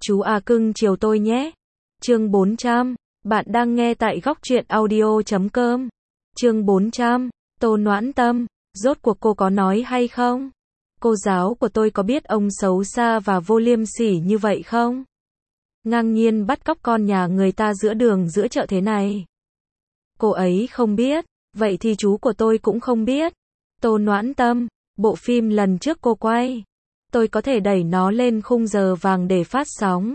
Chú à cưng chiều tôi nhé. Chương 400. Bạn đang nghe tại góc truyện audio.com. Chương 400. Tô Noãn Tâm, rốt cuộc cô có nói hay không? Cô giáo của tôi có biết ông xấu xa và vô liêm sỉ như vậy không? Ngang nhiên bắt cóc con nhà người ta giữa đường giữa chợ thế này. Cô ấy không biết, vậy thì chú của tôi cũng không biết. Tô Noãn Tâm, bộ phim lần trước cô quay, tôi có thể đẩy nó lên khung giờ vàng để phát sóng.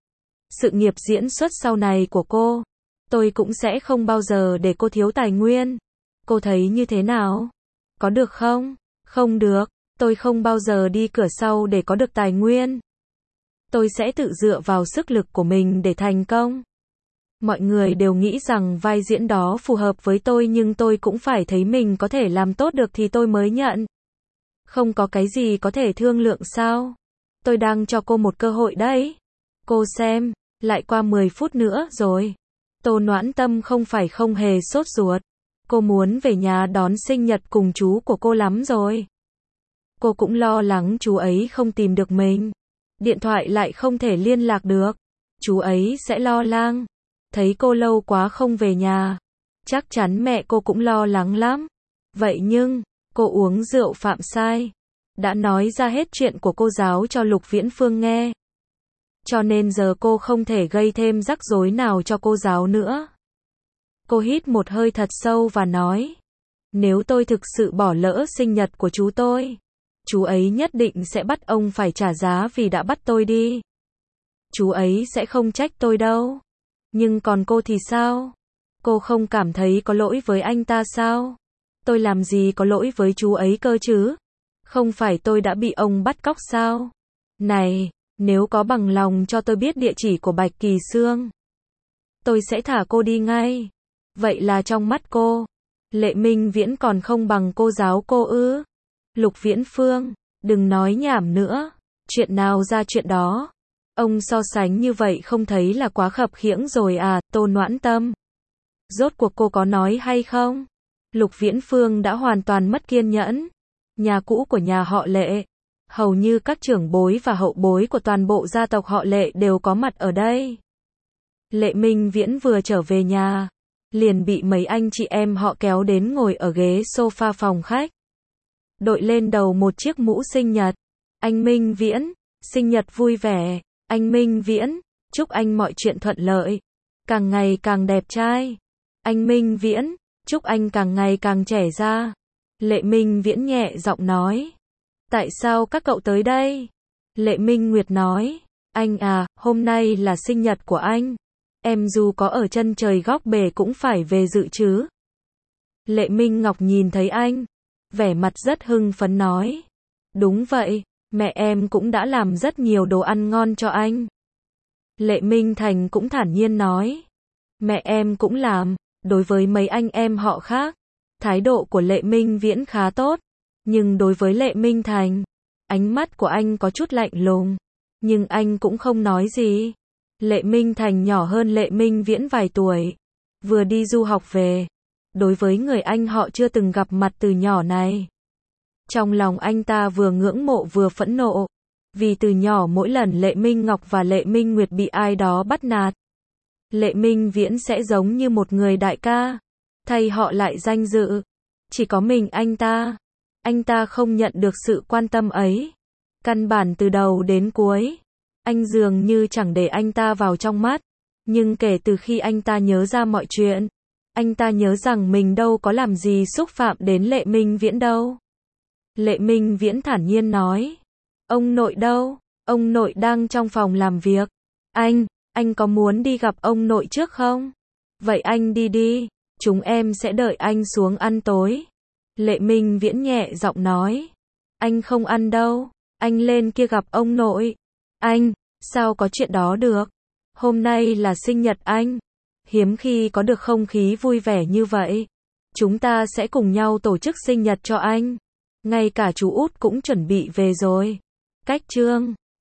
Sự nghiệp diễn xuất sau này của cô, tôi cũng sẽ không bao giờ để cô thiếu tài nguyên. Cô thấy như thế nào? Có được không? Không được, tôi không bao giờ đi cửa sau để có được tài nguyên. Tôi sẽ tự dựa vào sức lực của mình để thành công. Mọi người đều nghĩ rằng vai diễn đó phù hợp với tôi, nhưng tôi cũng phải thấy mình có thể làm tốt được thì tôi mới nhận. Không có cái gì có thể thương lượng sao? Tôi đang cho cô một cơ hội đấy. Cô xem, lại qua 10 phút nữa rồi. Tô Noãn Tâm không phải không hề sốt ruột. Cô muốn về nhà đón sinh nhật cùng chú của cô lắm rồi. Cô cũng lo lắng chú ấy không tìm được mình. Điện thoại lại không thể liên lạc được. Chú ấy sẽ lo lắng. Thấy cô lâu quá không về nhà. Chắc chắn mẹ cô cũng lo lắng lắm. Vậy nhưng, cô uống rượu phạm sai. Đã nói ra hết chuyện của cô giáo cho Lục Viễn Phương nghe. Cho nên giờ cô không thể gây thêm rắc rối nào cho cô giáo nữa. Cô hít một hơi thật sâu và nói. Nếu tôi thực sự bỏ lỡ sinh nhật của chú tôi, chú ấy nhất định sẽ bắt ông phải trả giá vì đã bắt tôi đi. Chú ấy sẽ không trách tôi đâu. Nhưng còn cô thì sao? Cô không cảm thấy có lỗi với anh ta sao? Tôi làm gì có lỗi với chú ấy cơ chứ? Không phải tôi đã bị ông bắt cóc sao? Này, nếu có bằng lòng cho tôi biết địa chỉ của Bạch Kỳ Sương, tôi sẽ thả cô đi ngay. Vậy là trong mắt cô, Lệ Minh Viễn còn không bằng cô giáo cô ư? Lục Viễn Phương, đừng nói nhảm nữa. Chuyện nào ra chuyện đó. Ông so sánh như vậy không thấy là quá khập khiễng rồi à? Tô Noãn Tâm, rốt cuộc cô có nói hay không? Lục Viễn Phương đã hoàn toàn mất kiên nhẫn. Nhà cũ của nhà họ Lệ, hầu như các trưởng bối và hậu bối của toàn bộ gia tộc họ Lệ đều có mặt ở đây. Lệ Minh Viễn vừa trở về nhà, liền bị mấy anh chị em họ kéo đến ngồi ở ghế sofa phòng khách. Đội lên đầu một chiếc mũ sinh nhật. Anh Minh Viễn, sinh nhật vui vẻ. Anh Minh Viễn, chúc anh mọi chuyện thuận lợi, càng ngày càng đẹp trai. Anh Minh Viễn, chúc anh càng ngày càng trẻ ra. Lệ Minh Viễn nhẹ giọng nói. Tại sao các cậu tới đây? Lệ Minh Nguyệt nói. Anh à, hôm nay là sinh nhật của anh. Em dù có ở chân trời góc bể cũng phải về dự chứ. Lệ Minh Ngọc nhìn thấy anh, vẻ mặt rất hưng phấn nói. Đúng vậy, mẹ em cũng đã làm rất nhiều đồ ăn ngon cho anh. Lệ Minh Thành cũng thản nhiên nói. Mẹ em cũng làm. Đối với mấy anh em họ khác, thái độ của Lệ Minh Viễn khá tốt. Nhưng đối với Lệ Minh Thành, ánh mắt của anh có chút lạnh lùng. Nhưng anh cũng không nói gì. Lệ Minh Thành nhỏ hơn Lệ Minh Viễn vài tuổi. Vừa đi du học về. Đối với người anh họ chưa từng gặp mặt từ nhỏ này, trong lòng anh ta vừa ngưỡng mộ vừa phẫn nộ. Vì từ nhỏ mỗi lần Lệ Minh Ngọc và Lệ Minh Nguyệt bị ai đó bắt nạt, Lệ Minh Viễn sẽ giống như một người đại ca, thay họ lại danh dự. Chỉ có mình anh ta không nhận được sự quan tâm ấy. Căn bản từ đầu đến cuối, anh dường như chẳng để anh ta vào trong mắt. Nhưng kể từ khi anh ta nhớ ra mọi chuyện, anh ta nhớ rằng mình đâu có làm gì xúc phạm đến Lệ Minh Viễn đâu. Lệ Minh Viễn thản nhiên nói. Ông nội đâu? Ông nội đang trong phòng làm việc. Anh có muốn đi gặp ông nội trước không? Vậy anh đi đi, chúng em sẽ đợi anh xuống ăn tối. Lệ Minh Viễn nhẹ giọng nói. Anh không ăn đâu, anh lên kia gặp ông nội. Anh, sao có chuyện đó được? Hôm nay là sinh nhật anh. Hiếm khi có được không khí vui vẻ như vậy. Chúng ta sẽ cùng nhau tổ chức sinh nhật cho anh. Ngay cả chú út cũng chuẩn bị về rồi. Cách chương